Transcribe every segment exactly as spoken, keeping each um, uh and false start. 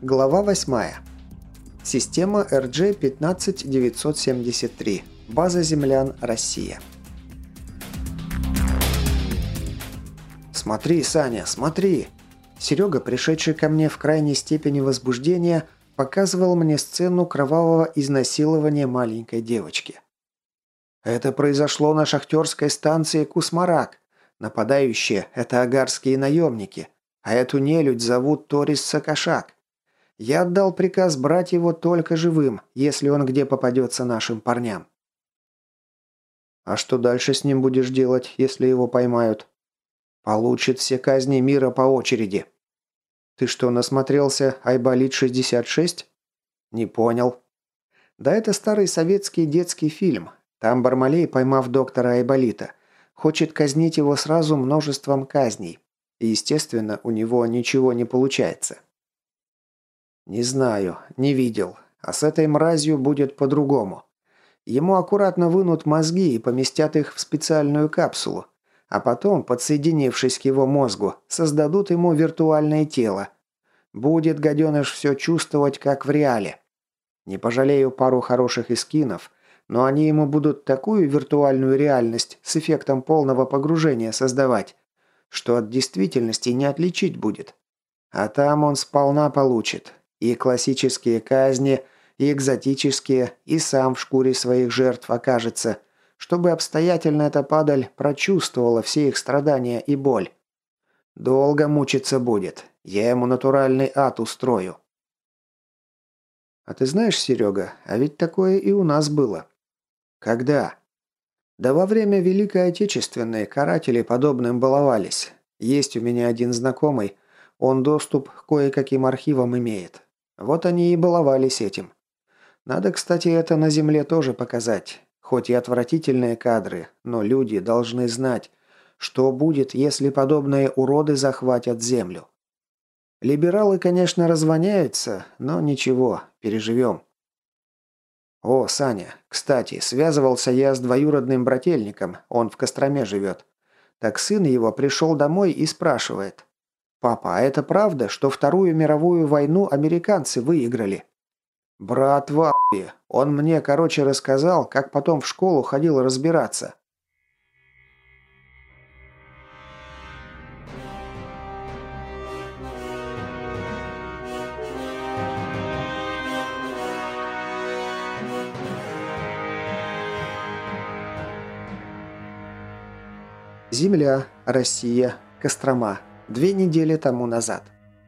Глава восьмая. Система эр джи пятнадцать девятьсот семьдесят три. База землян, Россия. «Смотри, Саня, смотри!» Серега, пришедший ко мне в крайней степени возбуждения, показывал мне сцену кровавого изнасилования маленькой девочки. Это произошло на шахтерской станции Кусмарак. Нападающие – это агарские наемники, а эту нелюдь зовут Торис Сакашак. Я отдал приказ брать его только живым, если он где попадется нашим парням. А что дальше с ним будешь делать, если его поймают? Получит все казни мира по очереди. Ты что, насмотрелся Айболит шестьдесят шесть? Не понял. Да это старый советский детский фильм. Там Бармалей, поймав доктора Айболита, хочет казнить его сразу множеством казней. И, естественно, у него ничего не получается. Не знаю, не видел. А с этой мразью будет по-другому. Ему аккуратно вынут мозги и поместят их в специальную капсулу. А потом, подсоединившись к его мозгу, создадут ему виртуальное тело. Будет гаденыш все чувствовать, как в реале. Не пожалею пару хороших эскинов, но они ему будут такую виртуальную реальность с эффектом полного погружения создавать, что от действительности не отличить будет. А там он сполна получит. И классические казни, и экзотические, и сам в шкуре своих жертв окажется, чтобы обстоятельно эта падаль прочувствовала все их страдания и боль. Долго мучиться будет. Я ему натуральный ад устрою. А ты знаешь, Серега, а ведь такое и у нас было. Когда? Да во время Великой Отечественной каратели подобным баловались. Есть у меня один знакомый, он доступ к кое-каким архивам имеет. Вот они и баловались этим. Надо, кстати, это на земле тоже показать. Хоть и отвратительные кадры, но люди должны знать, что будет, если подобные уроды захватят землю. Либералы, конечно, развоняются, но ничего, переживем. О, Саня, кстати, связывался я с двоюродным брательником, он в Костроме живет. Так сын его пришел домой и спрашивает. «Папа, а это правда, что Вторую мировую войну американцы выиграли?» «Брат в ахуе. Он мне, короче, рассказал, как потом в школу ходил разбираться». Земля, Россия, Кострома. Две недели тому назад.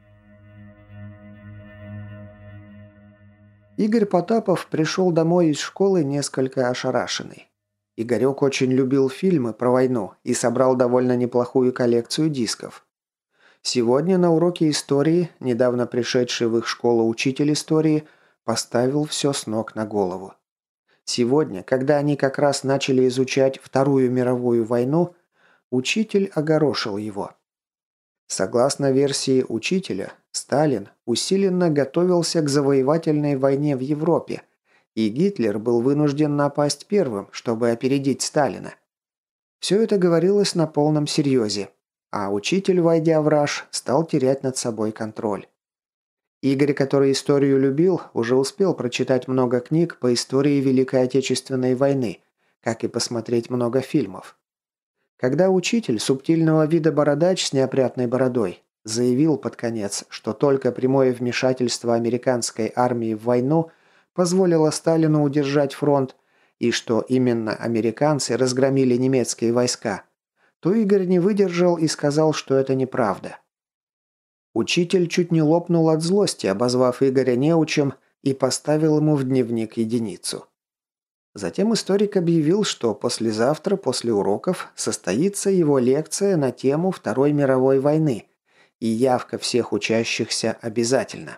Игорь Потапов пришел домой из школы несколько ошарашенный. Игорек очень любил фильмы про войну и собрал довольно неплохую коллекцию дисков. Сегодня на уроке истории, недавно пришедший в их школу учитель истории, поставил все с ног на голову. Сегодня, когда они как раз начали изучать Вторую мировую войну, учитель огорошил его. Согласно версии учителя, Сталин усиленно готовился к завоевательной войне в Европе, и Гитлер был вынужден напасть первым, чтобы опередить Сталина. Все это говорилось на полном серьезе, а учитель, войдя в раж, стал терять над собой контроль. Игорь, который историю любил, уже успел прочитать много книг по истории Великой Отечественной войны, как и посмотреть много фильмов. Когда учитель, субтильного вида бородач с неопрятной бородой, заявил под конец, что только прямое вмешательство американской армии в войну позволило Сталину удержать фронт, и что именно американцы разгромили немецкие войска, то Игорь не выдержал и сказал, что это неправда. Учитель чуть не лопнул от злости, обозвав Игоря неучем, и поставил ему в дневник единицу. Затем историк объявил, что послезавтра после уроков состоится его лекция на тему Второй мировой войны, и явка всех учащихся обязательна.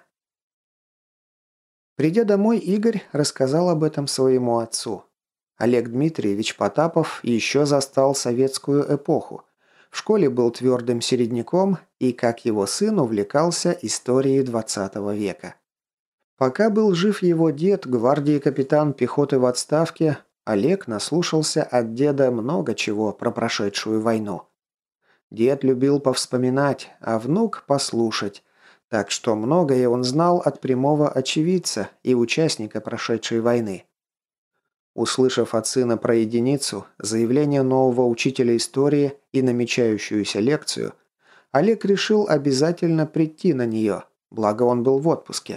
Придя домой, Игорь рассказал об этом своему отцу. Олег Дмитриевич Потапов еще застал советскую эпоху. В школе был твердым середняком и, как его сын, увлекался историей двадцатого века. Пока был жив его дед, гвардии капитан пехоты в отставке, Олег наслушался от деда много чего про прошедшую войну. Дед любил повспоминать, а внук послушать, Так что многое он знал от прямого очевидца и участника прошедшей войны. Услышав от сына про единицу, заявление нового учителя истории и намечающуюся лекцию, Олег решил обязательно прийти на нее, благо он был в отпуске.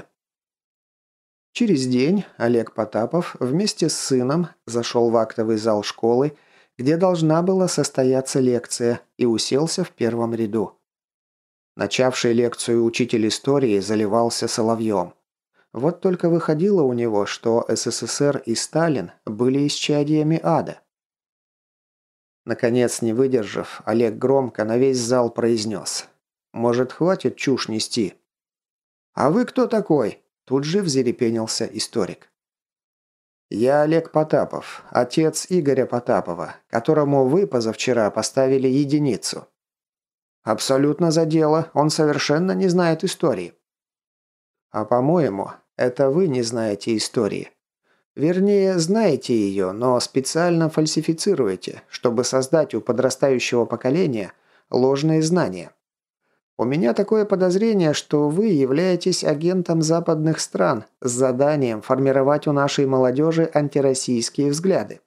Через день Олег Потапов вместе с сыном зашел в актовый зал школы, где должна была состояться лекция, и уселся в первом ряду. Начавший лекцию учитель истории заливался соловьем. Вот только выходило у него, что СССР и Сталин были исчадиями ада. Наконец, не выдержав, Олег громко на весь зал произнес: «Может, хватит чушь нести?» «А вы кто такой?» Тут же взерепенился историк. «Я Олег Потапов, отец Игоря Потапова, которому вы позавчера поставили единицу». «Абсолютно за дело, он совершенно не знает истории». «А по-моему, это вы не знаете истории. Вернее, знаете ее, но специально фальсифицируете, чтобы создать у подрастающего поколения ложные знания. У меня такое подозрение, что вы являетесь агентом западных стран с заданием формировать у нашей молодежи антироссийские взгляды».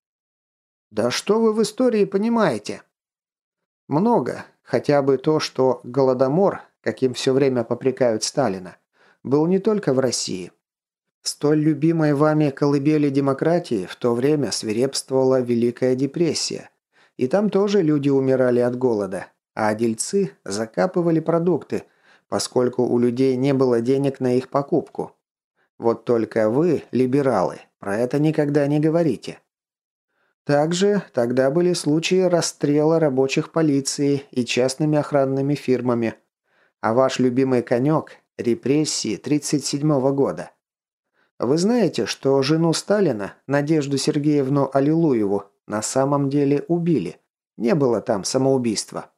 «Да что вы в истории понимаете?» «Много. Хотя бы то, что Голодомор, каким все время попрекают Сталина, был не только в России. Столь любимой вами колыбели демократии в то время свирепствовала Великая депрессия. И там тоже люди умирали от голода, а дельцы закапывали продукты, поскольку у людей не было денег на их покупку. Вот только вы, либералы, про это никогда не говорите. Также тогда были случаи расстрела рабочих полиции и частными охранными фирмами. А ваш любимый конек – репрессии тридцать седьмого года. Вы знаете, что жену Сталина, Надежду Сергеевну Аллилуеву, на самом деле убили? Не было там самоубийства.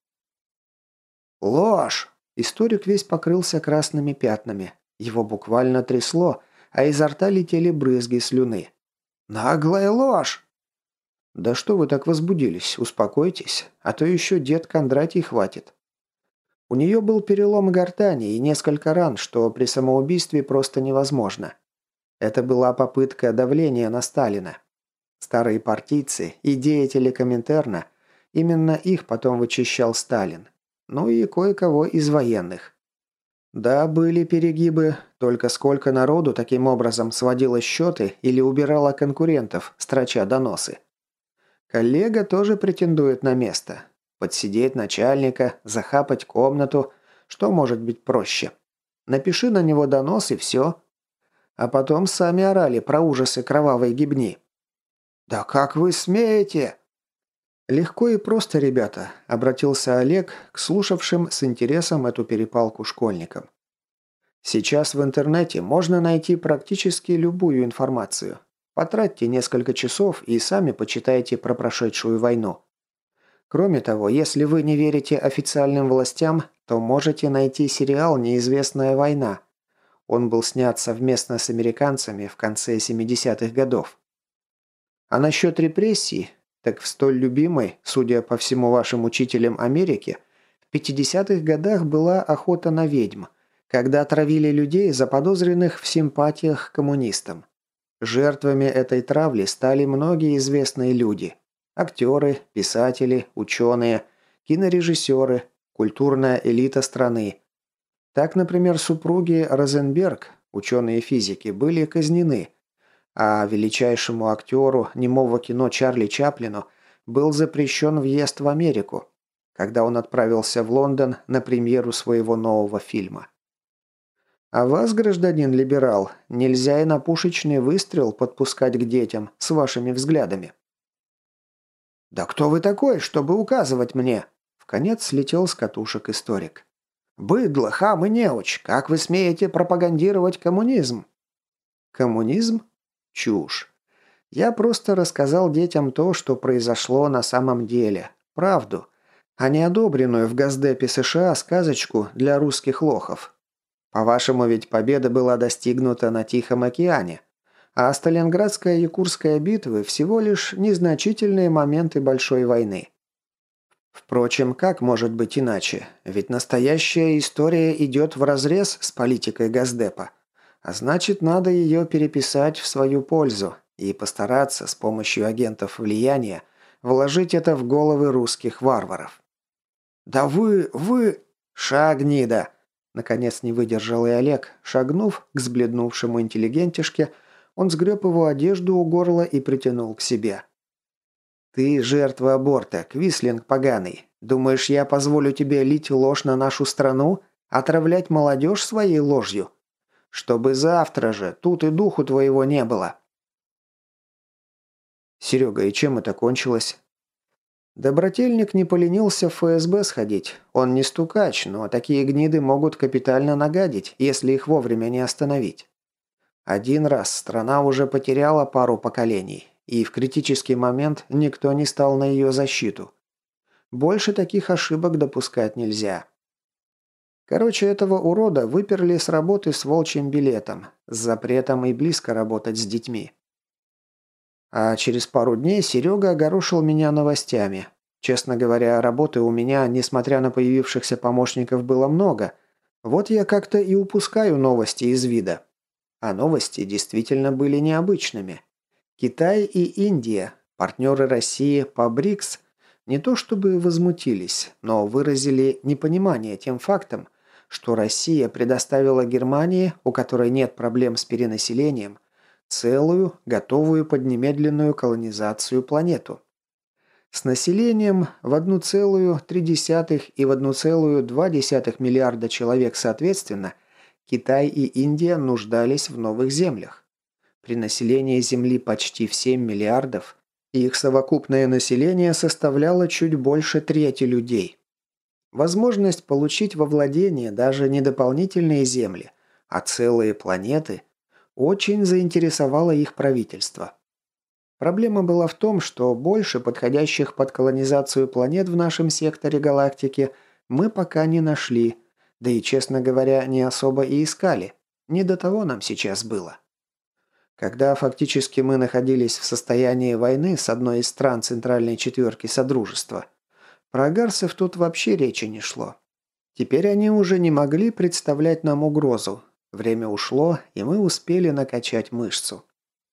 «Ложь!» Историк весь покрылся красными пятнами. Его буквально трясло, а изо рта летели брызги слюны. «Наглая ложь!» «Да что вы так возбудились? Успокойтесь, а то еще дед Кондратий хватит». У нее был перелом гортани и несколько ран, что при самоубийстве просто невозможно. Это была попытка давления на Сталина. Старые партийцы и деятели Коминтерна, именно их потом вычищал Сталин. Ну и кое-кого из военных. Да, были перегибы, только сколько народу таким образом сводило счеты или убирало конкурентов, строча доносы. Коллега тоже претендует на место. Подсидеть начальника, захапать комнату. Что может быть проще? Напиши на него донос и все. А потом сами орали про ужасы кровавой гибни. «Да как вы смеете?» «Легко и просто, ребята», – обратился Олег к слушавшим с интересом эту перепалку школьникам. «Сейчас в интернете можно найти практически любую информацию. Потратьте несколько часов и сами почитайте про прошедшую войну. Кроме того, если вы не верите официальным властям, то можете найти сериал «Неизвестная война». Он был снят совместно с американцами в конце семидесятых годов. А насчет репрессий, так в столь любимой, судя по всему вашим учителям Америке, в пятидесятых годах была охота на ведьм, когда отравили людей, заподозренных в симпатиях к коммунистам. Жертвами этой травли стали многие известные люди – актеры, писатели, ученые, кинорежиссеры, культурная элита страны. Так, например, супруги Розенберг, ученые-физики, были казнены, а величайшему актеру немого кино Чарли Чаплину был запрещен въезд в Америку, когда он отправился в Лондон на премьеру своего нового фильма. А вас, гражданин либерал, нельзя и на пушечный выстрел подпускать к детям с вашими взглядами. «Да кто вы такой, чтобы указывать мне?» Вконец слетел с катушек историк. «Быдло, хам и неуч, как вы смеете пропагандировать коммунизм?» «Коммунизм? Чушь. Я просто рассказал детям то, что произошло на самом деле. Правду. А не одобренную в Госдепе США сказочку для русских лохов. По-вашему, ведь победа была достигнута на Тихом океане. А Сталинградская и Курская битвы всего лишь незначительные моменты большой войны. Впрочем, как может быть иначе? Ведь настоящая история идет вразрез с политикой Газдепа. А значит, надо ее переписать в свою пользу и постараться с помощью агентов влияния вложить это в головы русских варваров. «Да вы... вы...» «Ша, гнида!» Наконец не выдержал и Олег. Шагнув к сбледнувшему интеллигентишке, он сгреб его одежду у горла и притянул к себе. «Ты жертва аборта, Квислинг поганый. Думаешь, я позволю тебе лить ложь на нашу страну? Отравлять молодежь своей ложью? Чтобы завтра же тут и духу твоего не было!» «Серега, и чем это кончилось?» Добротельник не поленился в эф эс бэ сходить. Он не стукач, но такие гниды могут капитально нагадить, если их вовремя не остановить. Один раз страна уже потеряла пару поколений, и в критический момент никто не стал на ее защиту. Больше таких ошибок допускать нельзя. Короче, этого урода выперли с работы с волчьим билетом, с запретом и близко работать с детьми. А через пару дней Серега огорошил меня новостями. Честно говоря, работы у меня, несмотря на появившихся помощников, было много. Вот я как-то и упускаю новости из вида. А новости действительно были необычными. Китай и Индия, партнеры России по БРИКС, не то чтобы возмутились, но выразили непонимание тем фактом, что Россия предоставила Германии, у которой нет проблем с перенаселением, целую, готовую под немедленную колонизацию планету. С населением в одна целая три десятых и в одна целая два десятых миллиарда человек соответственно, Китай и Индия нуждались в новых землях. При населении Земли почти в семь миллиардов, их совокупное население составляло чуть больше трети людей. Возможность получить во владение даже не дополнительные земли, а целые планеты – очень заинтересовало их правительство. Проблема была в том, что больше подходящих под колонизацию планет в нашем секторе галактики мы пока не нашли, да и, честно говоря, не особо и искали. Не до того нам сейчас было. Когда фактически мы находились в состоянии войны с одной из стран Центральной четверки Содружества, про агарцев тут вообще речи не шло. Теперь они уже не могли представлять нам угрозу. Время ушло, и мы успели накачать мышцу.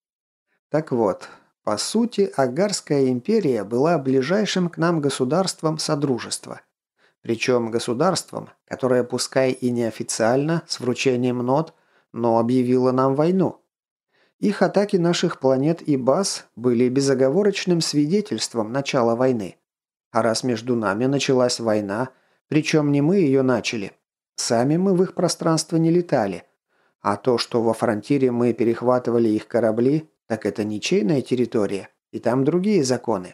Так вот, по сути, Агарская империя была ближайшим к нам государством Содружества. Причем государством, которое пускай и неофициально, с вручением нот, но объявило нам войну. Их атаки наших планет и баз были безоговорочным свидетельством начала войны. А раз между нами началась война, причем не мы ее начали, сами мы в их пространство не летали, а то, что во фронтире мы перехватывали их корабли, так это ничейная территория, и там другие законы.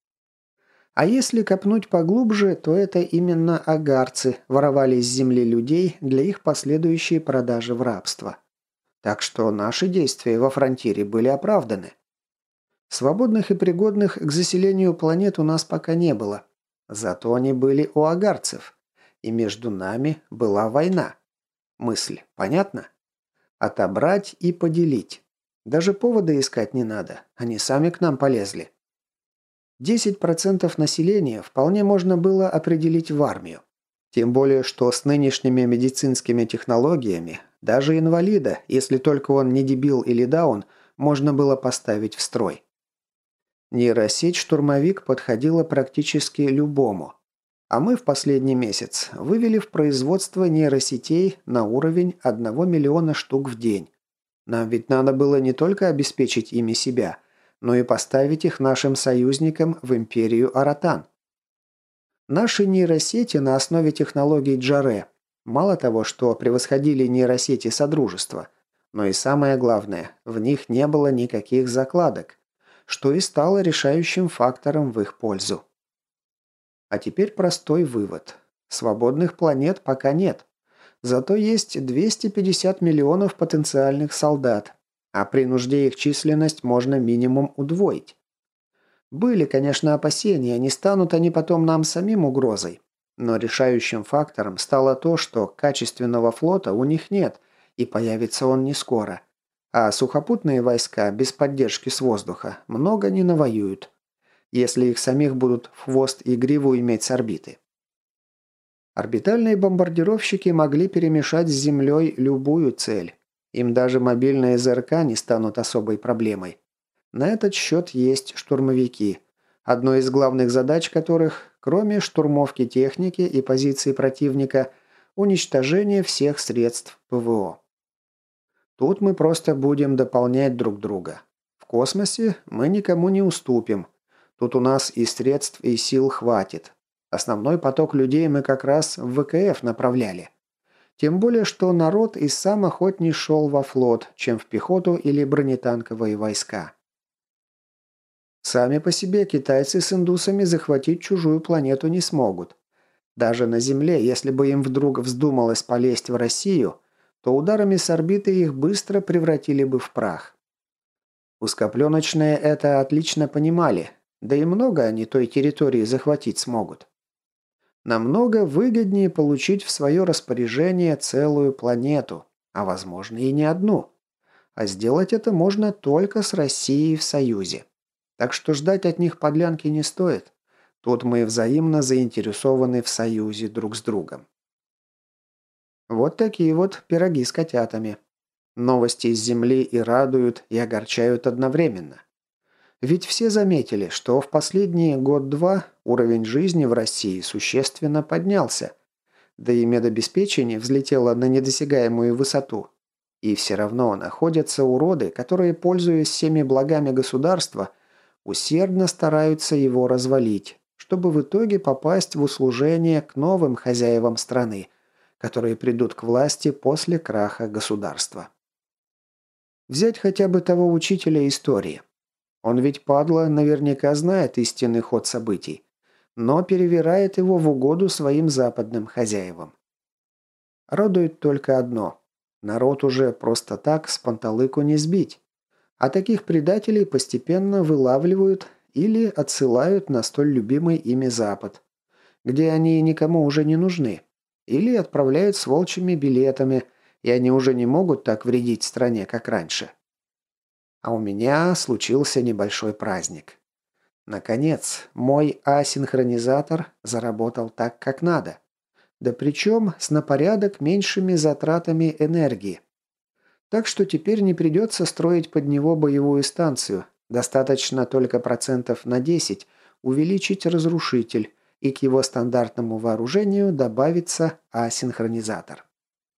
А если копнуть поглубже, то это именно агарцы воровали с земли людей для их последующей продажи в рабство. Так что наши действия во фронтире были оправданы. Свободных и пригодных к заселению планет у нас пока не было. Зато они были у агарцев. И между нами была война. Мысль понятна? Отобрать и поделить. Даже повода искать не надо. Они сами к нам полезли. десять процентов населения вполне можно было определить в армию. Тем более, что с нынешними медицинскими технологиями даже инвалида, если только он не дебил или даун, можно было поставить в строй. Нейросеть-штурмовик подходила практически любому. А мы в последний месяц вывели в производство нейросетей на уровень одного миллиона штук в день. Нам ведь надо было не только обеспечить ими себя, но и поставить их нашим союзникам в империю Аратан. Наши нейросети на основе технологий Джаре мало того, что превосходили нейросети Содружества, но и самое главное, в них не было никаких закладок, что и стало решающим фактором в их пользу. А теперь простой вывод. Свободных планет пока нет. Зато есть двести пятьдесят миллионов потенциальных солдат, а при нужде их численность можно минимум удвоить. Были, конечно, опасения, не станут они потом нам самим угрозой. Но решающим фактором стало то, что качественного флота у них нет, и появится он не скоро. А сухопутные войска без поддержки с воздуха много не навоюют. если их самих будут в хвост и гриву иметь с орбиты. Орбитальные бомбардировщики могли перемешать с Землей любую цель. Им даже мобильные ЗРК не станут особой проблемой. На этот счет есть штурмовики, одной из главных задач которых, кроме штурмовки техники и позиций противника, уничтожение всех средств ПВО. Тут мы просто будем дополнять друг друга. В космосе мы никому не уступим. Тут у нас и средств, и сил хватит. Основной поток людей мы как раз в ВКФ направляли. Тем более, что народ и сам охотней шел во флот, чем в пехоту или бронетанковые войска. Сами по себе китайцы с индусами захватить чужую планету не смогут. Даже на Земле, если бы им вдруг вздумалось полезть в Россию, то ударами с орбиты их быстро превратили бы в прах. Узкопленочные это отлично понимали, да и много они той территории захватить смогут. Намного выгоднее получить в свое распоряжение целую планету, а возможно и не одну. А сделать это можно только с Россией в союзе. Так что ждать от них подлянки не стоит. Тут мы взаимно заинтересованы в союзе друг с другом. Вот такие вот пироги с котятами. Новости из Земли и радуют, и огорчают одновременно. Ведь все заметили, что в последние год-два уровень жизни в России существенно поднялся, да и медобеспечение взлетело на недосягаемую высоту. И все равно находятся уроды, которые, пользуясь всеми благами государства, усердно стараются его развалить, чтобы в итоге попасть в услужение к новым хозяевам страны, которые придут к власти после краха государства. Взять хотя бы того учителя истории. Он ведь, падла, наверняка знает истинный ход событий, но перевирает его в угоду своим западным хозяевам. Радует только одно. Народ уже просто так с панталыку не сбить. А таких предателей постепенно вылавливают или отсылают на столь любимый ими Запад, где они никому уже не нужны, или отправляют с волчьими билетами, и они уже не могут так вредить стране, как раньше. А у меня случился небольшой праздник. Наконец, мой асинхронизатор заработал так, как надо. Да причем с на порядок меньшими затратами энергии. Так что теперь не придется строить под него боевую станцию. Достаточно только процентов на десять увеличить разрушитель, и к его стандартному вооружению добавится асинхронизатор.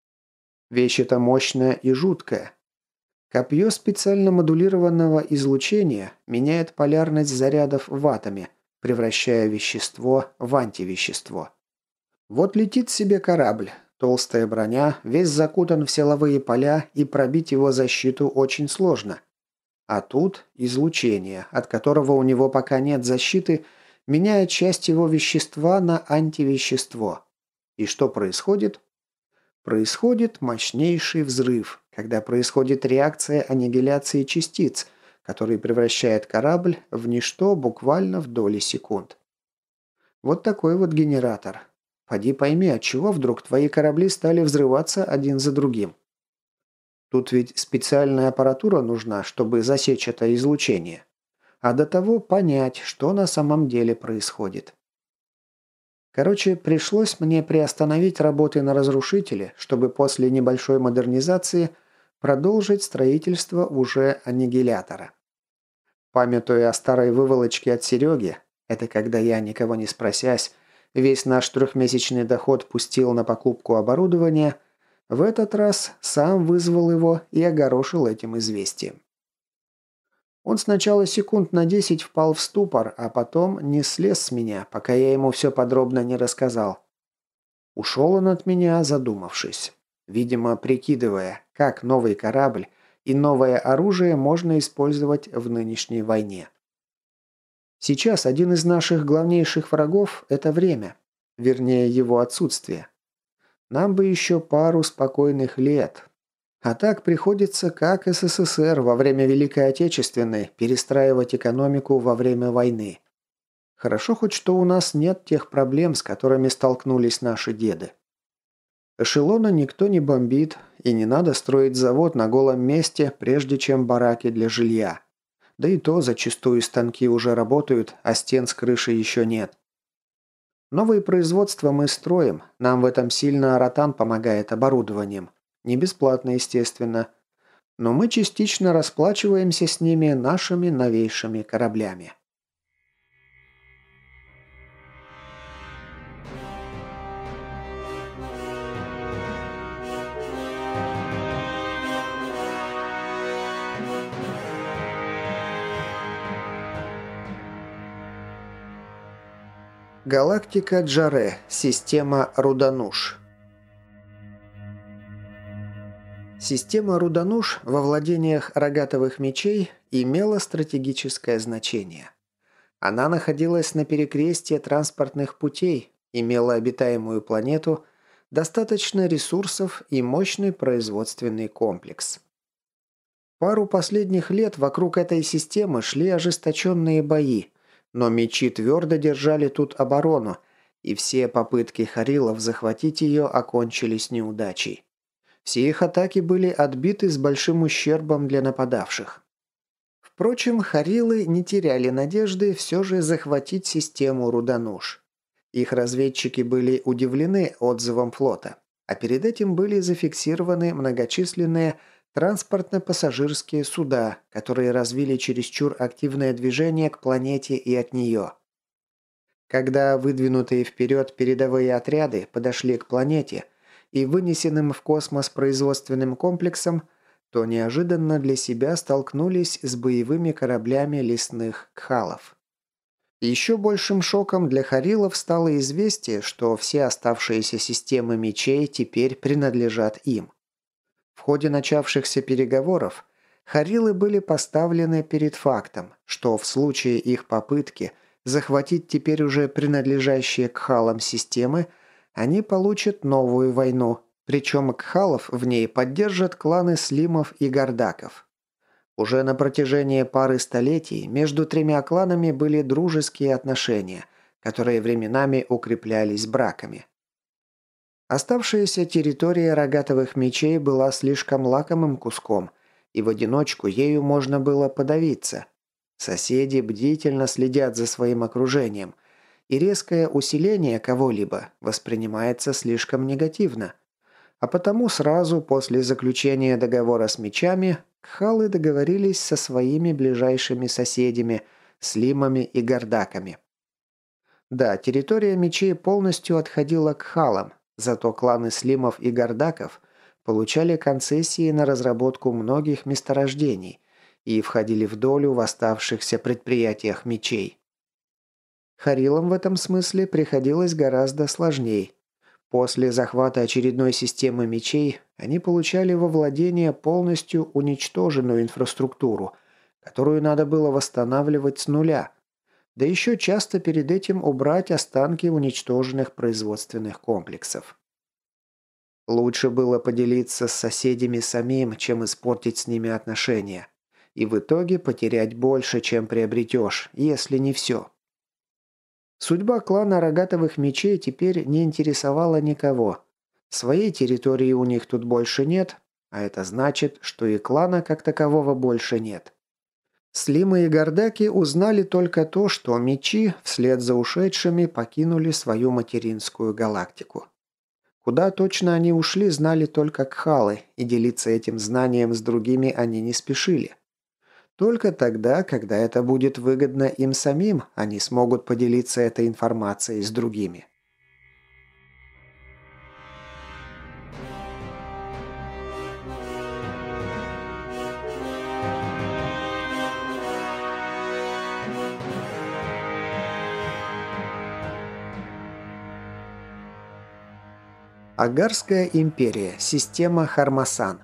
Вещь эта мощная и жуткая. Копье специально модулированного излучения меняет полярность зарядов в атоме, превращая вещество в антивещество. Вот летит себе корабль, толстая броня, весь закутан в силовые поля, и пробить его защиту очень сложно. А тут излучение, от которого у него пока нет защиты, меняет часть его вещества на антивещество. И что происходит? Происходит мощнейший взрыв, когда происходит реакция аннигиляции частиц, который превращает корабль в ничто буквально в доли секунд. Вот такой вот генератор. Поди пойми, отчего вдруг твои корабли стали взрываться один за другим. Тут ведь специальная аппаратура нужна, чтобы засечь это излучение. А до того понять, что на самом деле происходит. Короче, пришлось мне приостановить работы на разрушителе, чтобы после небольшой модернизации продолжить строительство уже аннигилятора. Памятуя о старой выволочке от Сереги, это когда я, никого не спросясь, весь наш трехмесячный доход пустил на покупку оборудования, в этот раз сам вызвал его и огорошил этим известием. Он сначала секунд на десять впал в ступор, а потом не слез с меня, пока я ему все подробно не рассказал. Ушел он от меня, задумавшись. Видимо, прикидывая, как новый корабль и новое оружие можно использовать в нынешней войне. Сейчас один из наших главнейших врагов – это время, вернее его отсутствие. Нам бы еще пару спокойных лет. А так приходится, как СССР во время Великой Отечественной, перестраивать экономику во время войны. Хорошо хоть что у нас нет тех проблем, с которыми столкнулись наши деды. Эшелона никто не бомбит, и не надо строить завод на голом месте, прежде чем бараки для жилья. Да и то зачастую станки уже работают, а стен с крыши еще нет. Новые производства мы строим, нам в этом сильно Аратан помогает оборудованием. Не бесплатно, естественно. Но мы частично расплачиваемся с ними нашими новейшими кораблями. Галактика Джаре. Система Рудануш. Система Рудануш во владениях рогатовых мечей имела стратегическое значение. Она находилась на перекрестье транспортных путей, имела обитаемую планету, достаточно ресурсов и мощный производственный комплекс. Пару последних лет вокруг этой системы шли ожесточенные бои, но мечи твердо держали тут оборону, и все попытки Харилов захватить ее окончились неудачей. Все их атаки были отбиты с большим ущербом для нападавших. Впрочем, Харилы не теряли надежды все же захватить систему Рудануш. Их разведчики были удивлены отзывом флота, а перед этим были зафиксированы многочисленные транспортно-пассажирские суда, которые развили чересчур активное движение к планете и от нее. Когда выдвинутые вперед передовые отряды подошли к планете и вынесенным в космос производственным комплексом, то неожиданно для себя столкнулись с боевыми кораблями лесных кхалов. Еще большим шоком для Харилов стало известие, что все оставшиеся системы мечей теперь принадлежат им. В ходе начавшихся переговоров Харилы были поставлены перед фактом, что в случае их попытки захватить теперь уже принадлежащие кхалам системы, они получат новую войну, причем кхалов в ней поддержат кланы слимов и гардаков. Уже на протяжении пары столетий между тремя кланами были дружеские отношения, которые временами укреплялись браками. Оставшаяся территория рогатовых мечей была слишком лакомым куском, и в одиночку ею можно было подавиться. Соседи бдительно следят за своим окружением, и резкое усиление кого-либо воспринимается слишком негативно. А потому сразу после заключения договора с мечами кхалы договорились со своими ближайшими соседями, слимами и гардаками. Да, территория мечей полностью отходила к кхалам, зато кланы слимов и гардаков получали концессии на разработку многих месторождений и входили в долю в оставшихся предприятиях мечей. Харилам в этом смысле приходилось гораздо сложнее. После захвата очередной системы мечей они получали во владение полностью уничтоженную инфраструктуру, которую надо было восстанавливать с нуля, да еще часто перед этим убрать останки уничтоженных производственных комплексов. Лучше было поделиться с соседями самим, чем испортить с ними отношения, и в итоге потерять больше, чем приобретешь, если не все. Судьба клана рогатовых мечей теперь не интересовала никого. Своей территории у них тут больше нет, а это значит, что и клана как такового больше нет. Слимы и гордаки узнали только то, что мечи вслед за ушедшими покинули свою материнскую галактику. Куда точно они ушли, знали только кхалы, и делиться этим знанием с другими они не спешили. Только тогда, когда это будет выгодно им самим, они смогут поделиться этой информацией с другими. Агарская империя. Система Хармасан.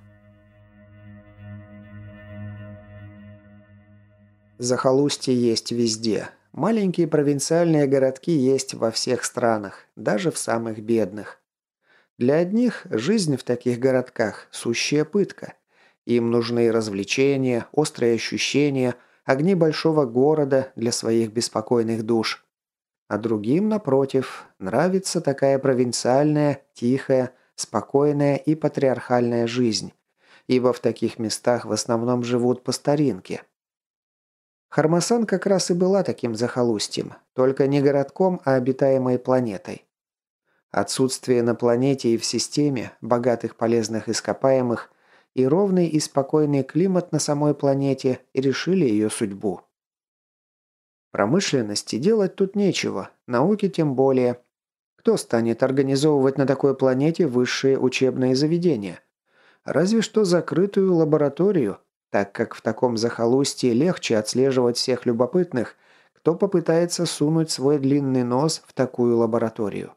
Захолустье есть везде. Маленькие провинциальные городки есть во всех странах, даже в самых бедных. Для одних жизнь в таких городках – сущая пытка. Им нужны развлечения, острые ощущения, огни большого города для своих беспокойных душ. А другим, напротив, нравится такая провинциальная, тихая, спокойная и патриархальная жизнь, ибо в таких местах в основном живут по старинке. Хармасан как раз и была таким захолустьем, только не городком, а обитаемой планетой. Отсутствие на планете и в системе богатых полезных ископаемых и ровный и спокойный климат на самой планете решили ее судьбу. Промышленности делать тут нечего, науки тем более. Кто станет организовывать на такой планете высшие учебные заведения? Разве что закрытую лабораторию, так как в таком захолустье легче отслеживать всех любопытных, кто попытается сунуть свой длинный нос в такую лабораторию.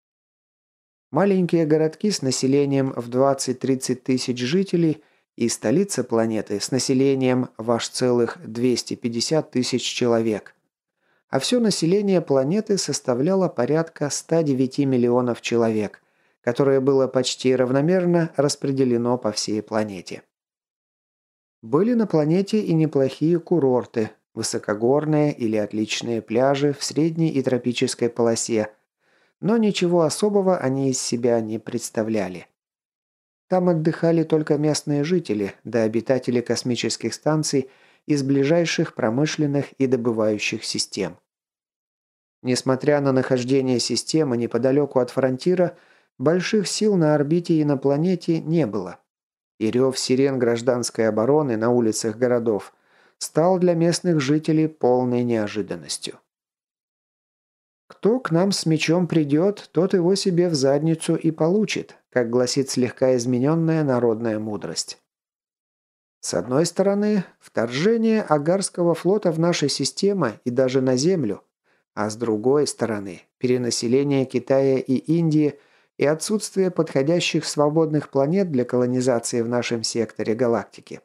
Маленькие городки с населением в двадцать-тридцать тысяч жителей и столица планеты с населением в аж целых двести пятьдесят тысяч человек. А все население планеты составляло порядка ста девяти миллионов человек, которое было почти равномерно распределено по всей планете. Были на планете и неплохие курорты, высокогорные или отличные пляжи в средней и тропической полосе, но ничего особого они из себя не представляли. Там отдыхали только местные жители, да обитатели космических станций из ближайших промышленных и добывающих систем. Несмотря на нахождение системы неподалеку от фронтира, больших сил на орбите и на планете не было. И рев сирен гражданской обороны на улицах городов стал для местных жителей полной неожиданностью. Кто к нам с мечом придет, тот его себе в задницу и получит, как гласит слегка измененная народная мудрость. С одной стороны, вторжение Агарского флота в наши системы и даже на Землю, а с другой стороны, перенаселение Китая и Индии и отсутствие подходящих свободных планет для колонизации в нашем секторе галактики.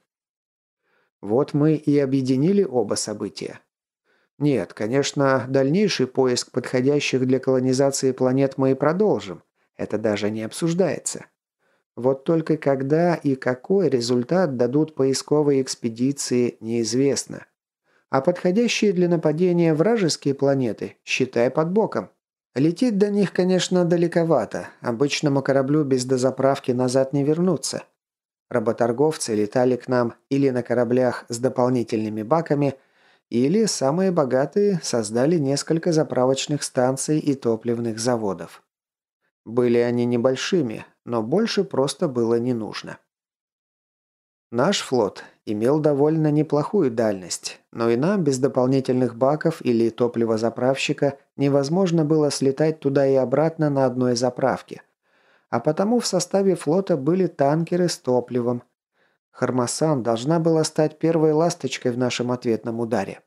Вот мы и объединили оба события. Нет, конечно, дальнейший поиск подходящих для колонизации планет мы и продолжим. Это даже не обсуждается. Вот только когда и какой результат дадут поисковые экспедиции, неизвестно. А подходящие для нападения вражеские планеты считай под боком. Лететь до них, конечно, далековато. Обычному кораблю без дозаправки назад не вернуться. Работорговцы летали к нам или на кораблях с дополнительными баками, или самые богатые создали несколько заправочных станций и топливных заводов. Были они небольшими, но больше просто было не нужно. Наш флот имел довольно неплохую дальность, но и нам без дополнительных баков или топливозаправщика невозможно было слетать туда и обратно на одной заправке. А потому в составе флота были танкеры с топливом. Хармасан должна была стать первой ласточкой в нашем ответном ударе.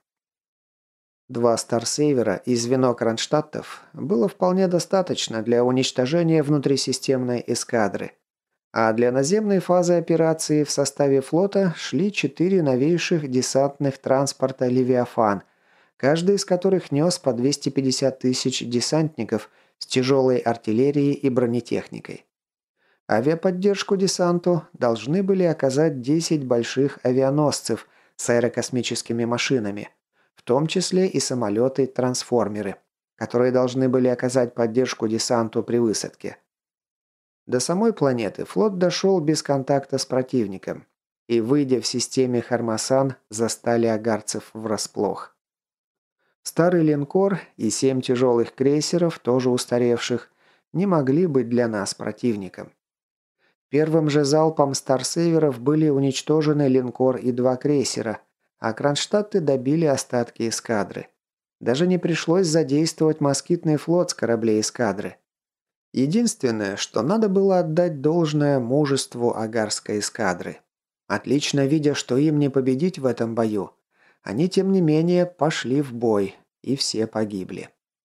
Два Старсейвера и звено Кронштадтов было вполне достаточно для уничтожения внутрисистемной эскадры. А для наземной фазы операции в составе флота шли четыре новейших десантных транспорта «Левиафан», каждый из которых нес по двести пятьдесят тысяч десантников с тяжелой артиллерией и бронетехникой. Авиаподдержку десанту должны были оказать десять больших авианосцев с аэрокосмическими машинами, в том числе и самолеты-трансформеры, которые должны были оказать поддержку десанту при высадке. До самой планеты флот дошел без контакта с противником, и, выйдя в системе Хармасан, застали агарцев врасплох. Старый линкор и семь тяжелых крейсеров, тоже устаревших, не могли быть для нас противником. Первым же залпом старсейверов были уничтожены линкор и два крейсера, а Кронштадты добили остатки эскадры. Даже не пришлось задействовать москитный флот с кораблей эскадры. Единственное, что надо было отдать должное мужеству агарской эскадры. Отлично видя, что им не победить в этом бою, они, тем не менее, пошли в бой, и все погибли.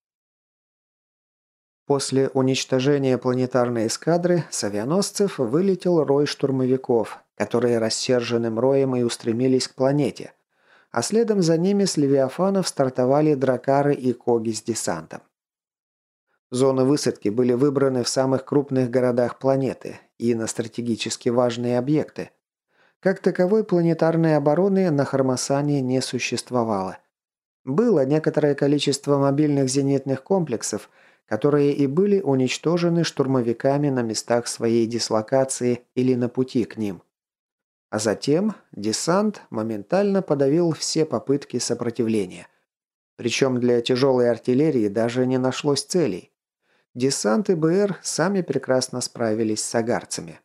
После уничтожения планетарной эскадры с авианосцев вылетел рой штурмовиков, которые рассерженным роем и устремились к планете, а следом за ними с Левиафанов стартовали дракары и коги с десантом. Зоны высадки были выбраны в самых крупных городах планеты и на стратегически важные объекты. Как таковой планетарной обороны на Хармасане не существовало. Было некоторое количество мобильных зенитных комплексов, которые и были уничтожены штурмовиками на местах своей дислокации или на пути к ним. А затем десант моментально подавил все попытки сопротивления. Причем для тяжелой артиллерии даже не нашлось целей. Десант и БР сами прекрасно справились с агарцами.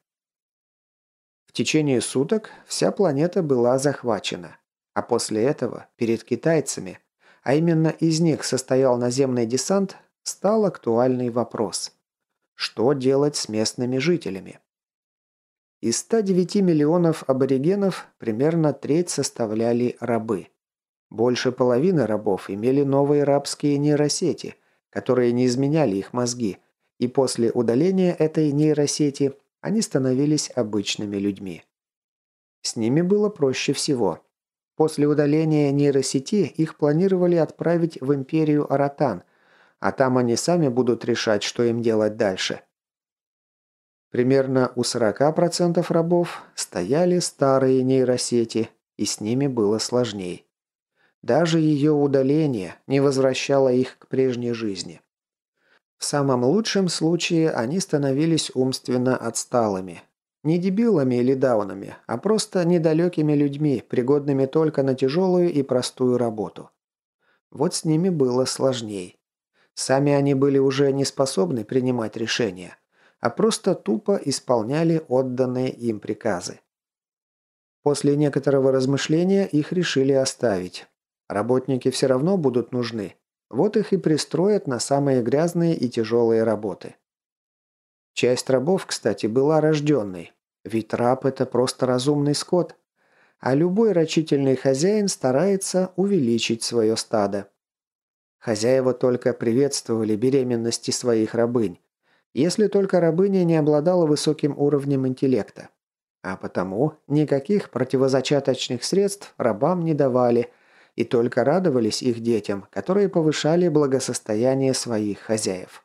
В течение суток вся планета была захвачена. А после этого перед китайцами, а именно из них состоял наземный десант, стал актуальный вопрос. Что делать с местными жителями? Из ста девяти миллионов аборигенов примерно треть составляли рабы. Больше половины рабов имели новые рабские нейросети, которые не изменяли их мозги, и после удаления этой нейросети они становились обычными людьми. С ними было проще всего. После удаления нейросети их планировали отправить в империю Аратан, а там они сами будут решать, что им делать дальше. Примерно у сорока процентов рабов стояли старые нейросети, и с ними было сложней. Даже ее удаление не возвращало их к прежней жизни. В самом лучшем случае они становились умственно отсталыми. Не дебилами или даунами, а просто недалекими людьми, пригодными только на тяжелую и простую работу. Вот с ними было сложней. Сами они были уже не способны принимать решения, а просто тупо исполняли отданные им приказы. После некоторого размышления их решили оставить. Работники все равно будут нужны, вот их и пристроят на самые грязные и тяжелые работы. Часть рабов, кстати, была рожденной, ведь раб – это просто разумный скот, а любой рачительный хозяин старается увеличить свое стадо. Хозяева только приветствовали беременности своих рабынь, если только рабыня не обладала высоким уровнем интеллекта. А потому никаких противозачаточных средств рабам не давали и только радовались их детям, которые повышали благосостояние своих хозяев.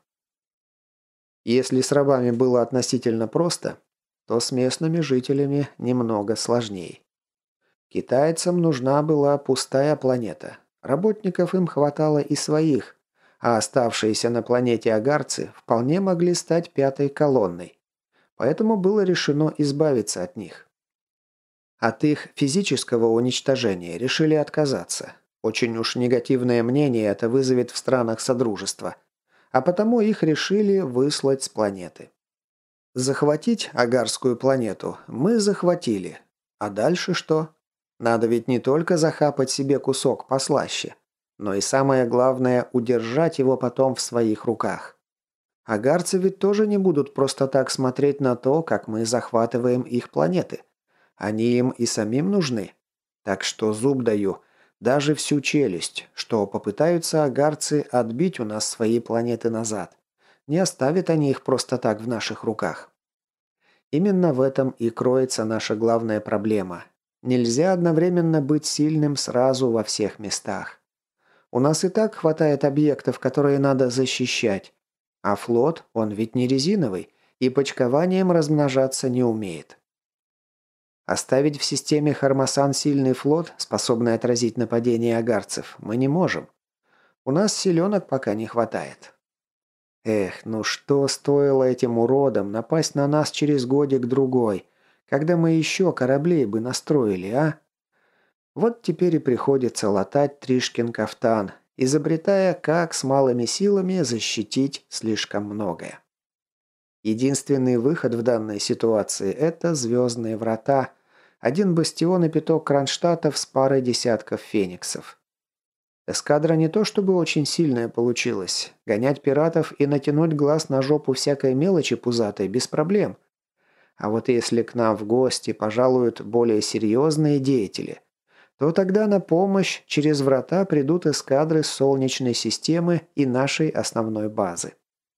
Если с рабами было относительно просто, то с местными жителями немного сложнее. Китайцам нужна была пустая планета. Работников им хватало и своих, а оставшиеся на планете агарцы вполне могли стать пятой колонной. Поэтому было решено избавиться от них. От их физического уничтожения решили отказаться. Очень уж негативное мнение это вызовет в странах Содружества. А потому их решили выслать с планеты. Захватить агарскую планету мы захватили. А дальше что? Надо ведь не только захапать себе кусок послаще, но и самое главное удержать его потом в своих руках. Агарцы ведь тоже не будут просто так смотреть на то, как мы захватываем их планеты. Они им и самим нужны. Так что зуб даю, даже всю челюсть, что попытаются агарцы отбить у нас свои планеты назад. Не оставят они их просто так в наших руках. Именно в этом и кроется наша главная проблема. Нельзя одновременно быть сильным сразу во всех местах. У нас и так хватает объектов, которые надо защищать. А флот, он ведь не резиновый, и почкованием размножаться не умеет. Оставить в системе Хармасан сильный флот, способный отразить нападение агарцев, мы не можем. У нас силенок пока не хватает. Эх, ну что стоило этим уродам напасть на нас через годик-другой, когда мы еще кораблей бы настроили, а? Вот теперь и приходится латать Тришкин кафтан, изобретая, как с малыми силами защитить слишком многое. Единственный выход в данной ситуации – это звездные врата, один бастион и пяток кронштадтов с парой десятков фениксов. Эскадра не то чтобы очень сильная получилась. Гонять пиратов и натянуть глаз на жопу всякой мелочи пузатой без проблем. А вот если к нам в гости пожалуют более серьезные деятели, то тогда на помощь через врата придут эскадры Солнечной системы и нашей основной базы.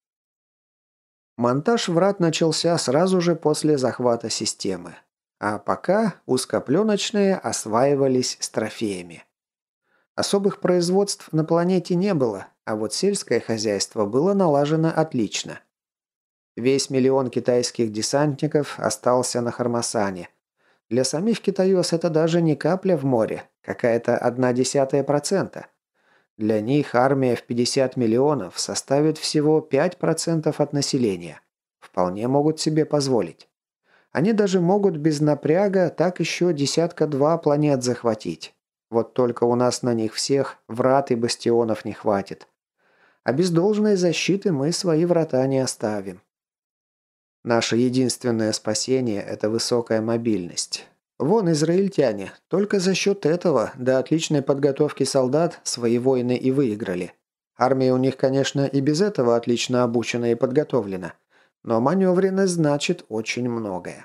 Монтаж врат начался сразу же после захвата системы. А пока узкопленочные осваивались с трофеями. Особых производств на планете не было, а вот сельское хозяйство было налажено отлично. Весь миллион китайских десантников остался на Хармасане. Для самих китаёс это даже не капля в море, какая-то одна десятая процента. Для них армия в пятьдесят миллионов составит всего пять процентов от населения. Вполне могут себе позволить. Они даже могут без напряга так еще десятка-два планет захватить. Вот только у нас на них всех врат и бастионов не хватит. А без должной защиты мы свои врата не оставим. Наше единственное спасение – это высокая мобильность. Вон израильтяне, только за счет этого, до отличной подготовки солдат, свои войны и выиграли. Армия у них, конечно, и без этого отлично обучена и подготовлена. Но маневренность значит очень многое.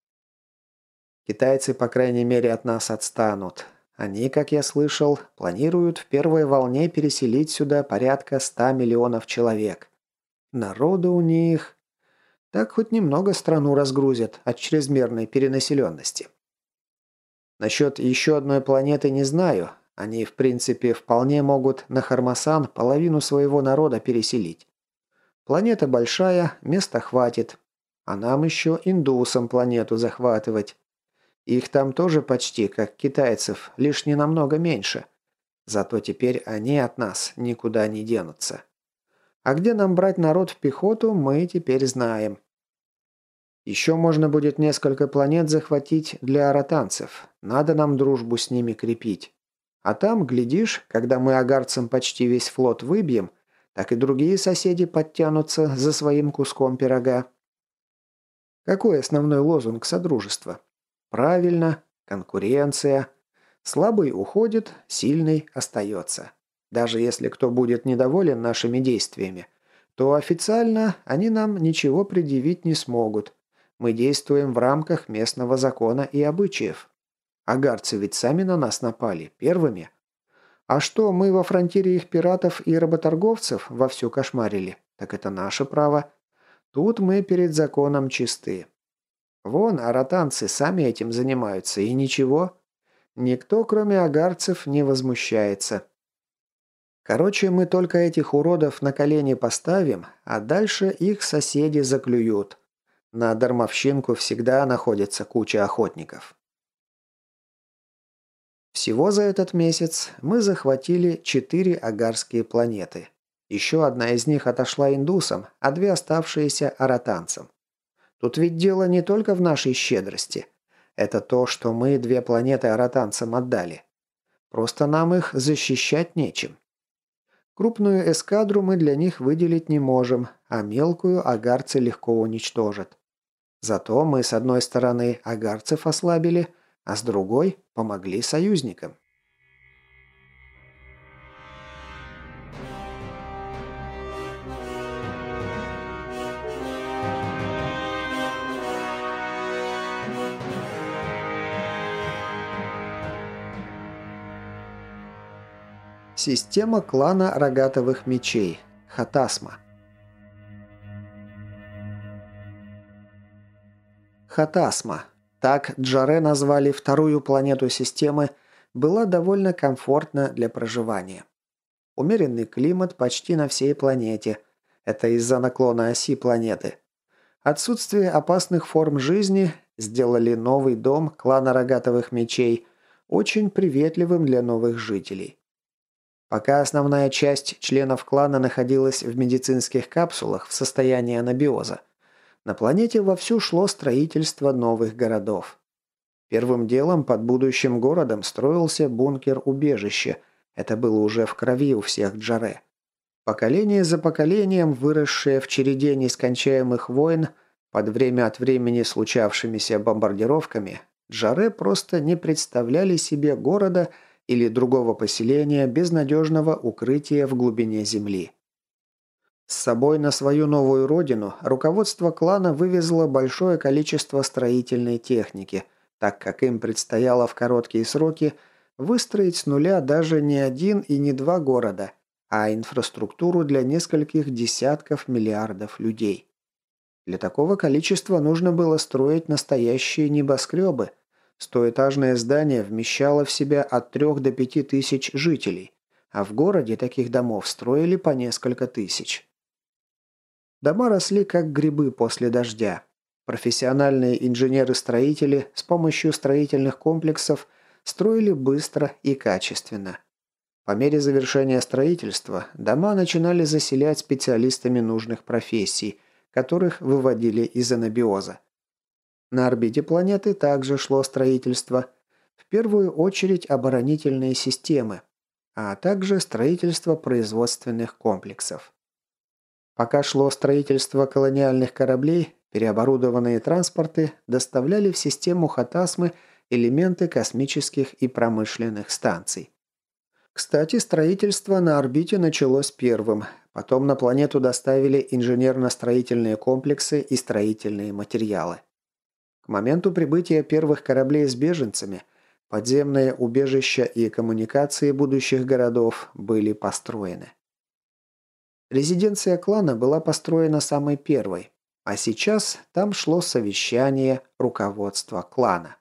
Китайцы, по крайней мере, от нас отстанут. Они, как я слышал, планируют в первой волне переселить сюда порядка ста миллионов человек. Народу у них... Так хоть немного страну разгрузят от чрезмерной перенаселенности. Насчет еще одной планеты не знаю. Они, в принципе, вполне могут на Хармасан половину своего народа переселить. Планета большая, места хватит. А нам еще индусам планету захватывать. Их там тоже почти, как китайцев, лишь не намного меньше. Зато теперь они от нас никуда не денутся. А где нам брать народ в пехоту, мы теперь знаем. Еще можно будет несколько планет захватить для аратанцев. Надо нам дружбу с ними крепить. А там, глядишь, когда мы агарцам почти весь флот выбьем, так и другие соседи подтянутся за своим куском пирога. Какой основной лозунг Содружества? Правильно, конкуренция. Слабый уходит, сильный остается. Даже если кто будет недоволен нашими действиями, то официально они нам ничего предъявить не смогут. Мы действуем в рамках местного закона и обычаев. Агарцы ведь сами на нас напали, первыми. А что, мы во фронтире их пиратов и работорговцев вовсю кошмарили? Так это наше право. Тут мы перед законом чисты. Вон, аратанцы сами этим занимаются, и ничего. Никто, кроме агарцев, не возмущается. Короче, мы только этих уродов на колени поставим, а дальше их соседи заклюют. На дармовщинку всегда находится куча охотников. Всего за этот месяц мы захватили четыре агарские планеты. Еще одна из них отошла индусам, а две оставшиеся аратанцам. Тут ведь дело не только в нашей щедрости. Это то, что мы две планеты аратанцам отдали. Просто нам их защищать нечем. Крупную эскадру мы для них выделить не можем, а мелкую агарцы легко уничтожат. Зато мы с одной стороны агарцев ослабили, а с другой помогли союзникам. Система клана рогатовых мечей. Хатасма. Хатасма. Так Джаре назвали вторую планету системы, была довольно комфортна для проживания. Умеренный климат почти на всей планете. Это из-за наклона оси планеты. Отсутствие опасных форм жизни сделали новый дом клана рогатовых мечей очень приветливым для новых жителей. Пока основная часть членов клана находилась в медицинских капсулах в состоянии анабиоза, на планете вовсю шло строительство новых городов. Первым делом под будущим городом строился бункер-убежище. Это было уже в крови у всех Джаре. Поколение за поколением, выросшее в череде нескончаемых войн, под время от времени случавшимися бомбардировками, Джаре просто не представляли себе города или другого поселения без надежного укрытия в глубине земли. С собой на свою новую родину руководство клана вывезло большое количество строительной техники, так как им предстояло в короткие сроки выстроить с нуля даже не один и не два города, а инфраструктуру для нескольких десятков миллиардов людей. Для такого количества нужно было строить настоящие небоскребы. Стоэтажное здание вмещало в себя от трех до пяти тысяч жителей, а в городе таких домов строили по несколько тысяч. Дома росли как грибы после дождя. Профессиональные инженеры-строители с помощью строительных комплексов строили быстро и качественно. По мере завершения строительства дома начинали заселять специалистами нужных профессий, которых выводили из анабиоза. На орбите планеты также шло строительство. В первую очередь оборонительные системы, а также строительство производственных комплексов. Пока шло строительство колониальных кораблей, переоборудованные транспорты доставляли в систему Хатасмы элементы космических и промышленных станций. Кстати, строительство на орбите началось первым, потом на планету доставили инженерно-строительные комплексы и строительные материалы. К моменту прибытия первых кораблей с беженцами подземные убежища и коммуникации будущих городов были построены. Резиденция клана была построена самой первой, а сейчас там шло совещание руководства клана.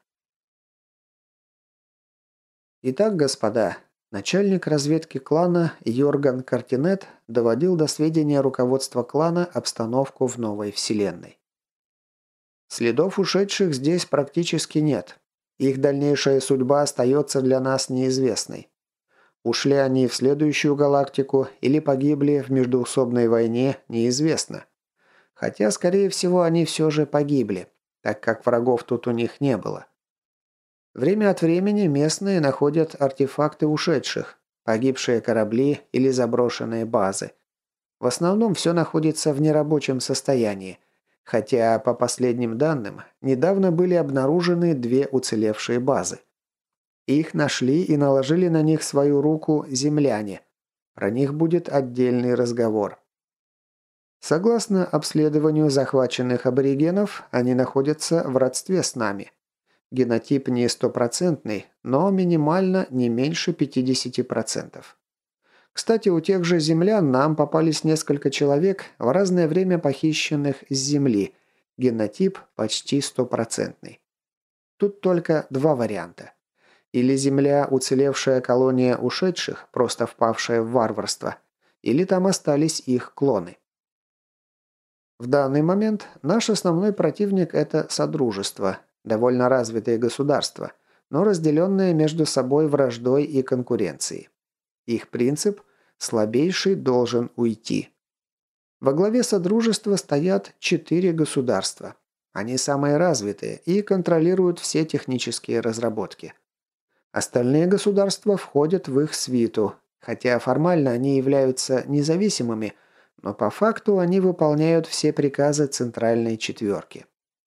Итак, господа, начальник разведки клана Йорган Картинет доводил до сведения руководства клана обстановку в новой вселенной. Следов ушедших здесь практически нет. Их дальнейшая судьба остается для нас неизвестной. Ушли они в следующую галактику или погибли в междоусобной войне, неизвестно. Хотя, скорее всего, они все же погибли, так как врагов тут у них не было. Время от времени местные находят артефакты ушедших, погибшие корабли или заброшенные базы. В основном все находится в нерабочем состоянии, хотя, по последним данным, недавно были обнаружены две уцелевшие базы. Их нашли и наложили на них свою руку земляне. Про них будет отдельный разговор. Согласно обследованию захваченных аборигенов, они находятся в родстве с нами. Генотип не стопроцентный, но минимально не меньше пятьдесят процентов. Кстати, у тех же землян нам попались несколько человек, в разное время похищенных с Земли. Генотип почти стопроцентный. Тут только два варианта. Или Земля – уцелевшая колония ушедших, просто впавшая в варварство, или там остались их клоны. В данный момент наш основной противник – это Содружество, довольно развитое государство, но разделенное между собой враждой и конкуренцией. Их принцип – слабейший должен уйти. Во главе Содружества стоят четыре государства. Они самые развитые и контролируют все технические разработки. Остальные государства входят в их свиту, хотя формально они являются независимыми, но по факту они выполняют все приказы Центральной Четверки.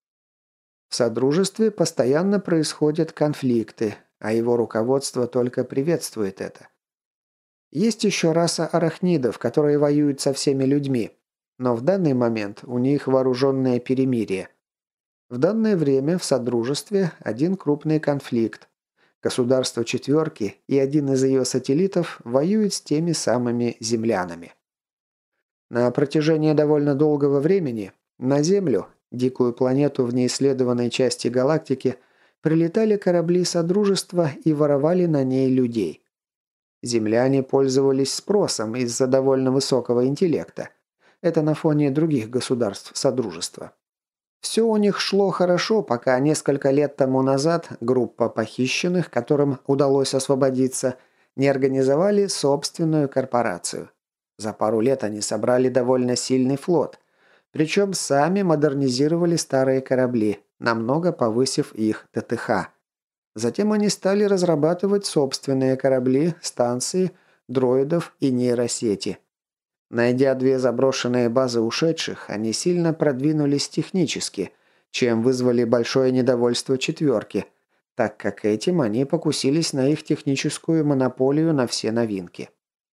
В Содружестве постоянно происходят конфликты, а его руководство только приветствует это. Есть еще раса арахнидов, которые воюют со всеми людьми, но в данный момент у них вооруженное перемирие. В данное время в Содружестве один крупный конфликт. Государство Четверки и один из ее сателлитов воюют с теми самыми землянами. На протяжении довольно долгого времени на Землю, дикую планету в неисследованной части галактики, прилетали корабли Содружества и воровали на ней людей. Земляне пользовались спросом из-за довольно высокого интеллекта. Это на фоне других государств Содружества. Все у них шло хорошо, пока несколько лет тому назад группа похищенных, которым удалось освободиться, не организовали собственную корпорацию. За пару лет они собрали довольно сильный флот, причем сами модернизировали старые корабли, намного повысив их ТТХ. Затем они стали разрабатывать собственные корабли, станции, дроидов и нейросети. Найдя две заброшенные базы ушедших, они сильно продвинулись технически, чем вызвали большое недовольство Четверки, так как этим они покусились на их техническую монополию на все новинки.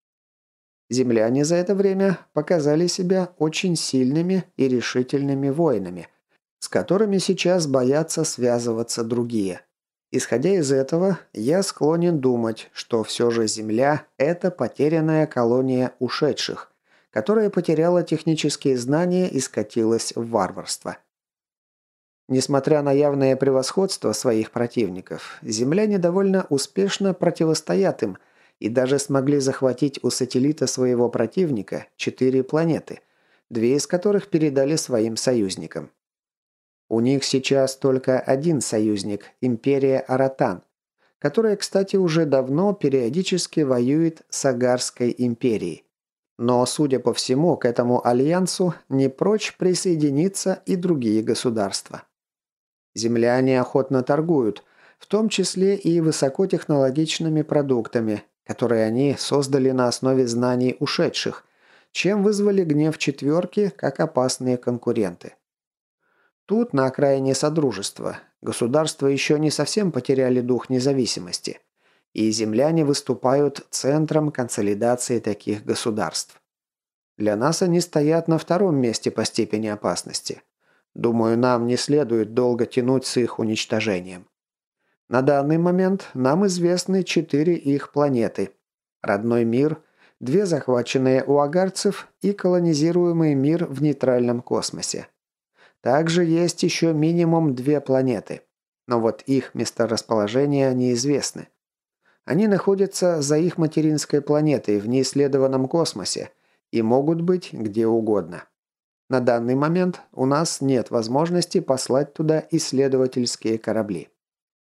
Земляне за это время показали себя очень сильными и решительными воинами, с которыми сейчас боятся связываться другие. Исходя из этого, я склонен думать, что все же Земля – это потерянная колония ушедших, которая потеряла технические знания и скатилась в варварство. Несмотря на явное превосходство своих противников, земляне довольно успешно противостоят им и даже смогли захватить у сателлита своего противника четыре планеты, две из которых передали своим союзникам. У них сейчас только один союзник – империя Аратан, которая, кстати, уже давно периодически воюет с Агарской империей. Но, судя по всему, к этому альянсу не прочь присоединиться и другие государства. Земляне охотно торгуют, в том числе и высокотехнологичными продуктами, которые они создали на основе знаний ушедших, чем вызвали гнев четверки как опасные конкуренты. Тут, на окраине Содружества, государства еще не совсем потеряли дух независимости, и земляне выступают центром консолидации таких государств. Для нас они стоят на втором месте по степени опасности. Думаю, нам не следует долго тянуть с их уничтожением. На данный момент нам известны четыре их планеты. Родной мир, две захваченные у агарцев и колонизируемый мир в нейтральном космосе. Также есть еще минимум две планеты. Но вот их месторасположения неизвестны. Они находятся за их материнской планетой в неисследованном космосе и могут быть где угодно. На данный момент у нас нет возможности послать туда исследовательские корабли.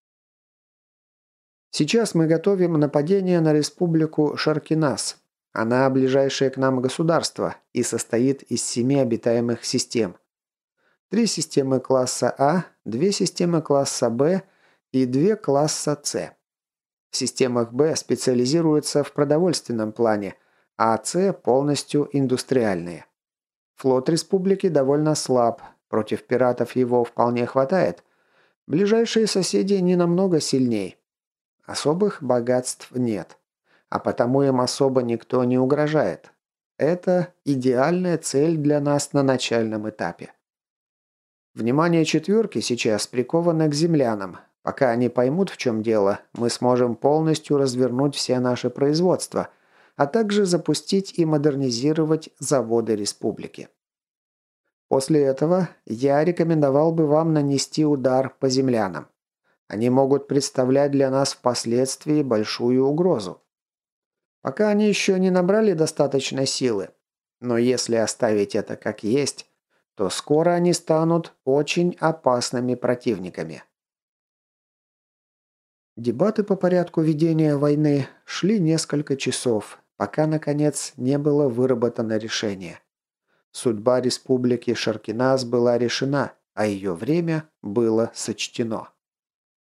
Сейчас мы готовим нападение на республику Шаркинас. Она ближайшее к нам государство и состоит из семи обитаемых систем. Три системы класса А, две системы класса Б и две класса С. В системах Б специализируются в продовольственном плане, а С полностью индустриальные. Флот республики довольно слаб, против пиратов его вполне хватает. Ближайшие соседи не намного сильней. Особых богатств нет, а потому им особо никто не угрожает. Это идеальная цель для нас на начальном этапе. Внимание четверки сейчас приковано к землянам. Пока они поймут, в чем дело, мы сможем полностью развернуть все наши производства, а также запустить и модернизировать заводы республики. После этого я рекомендовал бы вам нанести удар по землянам. Они могут представлять для нас впоследствии большую угрозу. Пока они еще не набрали достаточной силы, но если оставить это как есть, то скоро они станут очень опасными противниками. Дебаты по порядку ведения войны шли несколько часов, пока, наконец, не было выработано решение. Судьба республики Шаркинас была решена, а ее время было сочтено.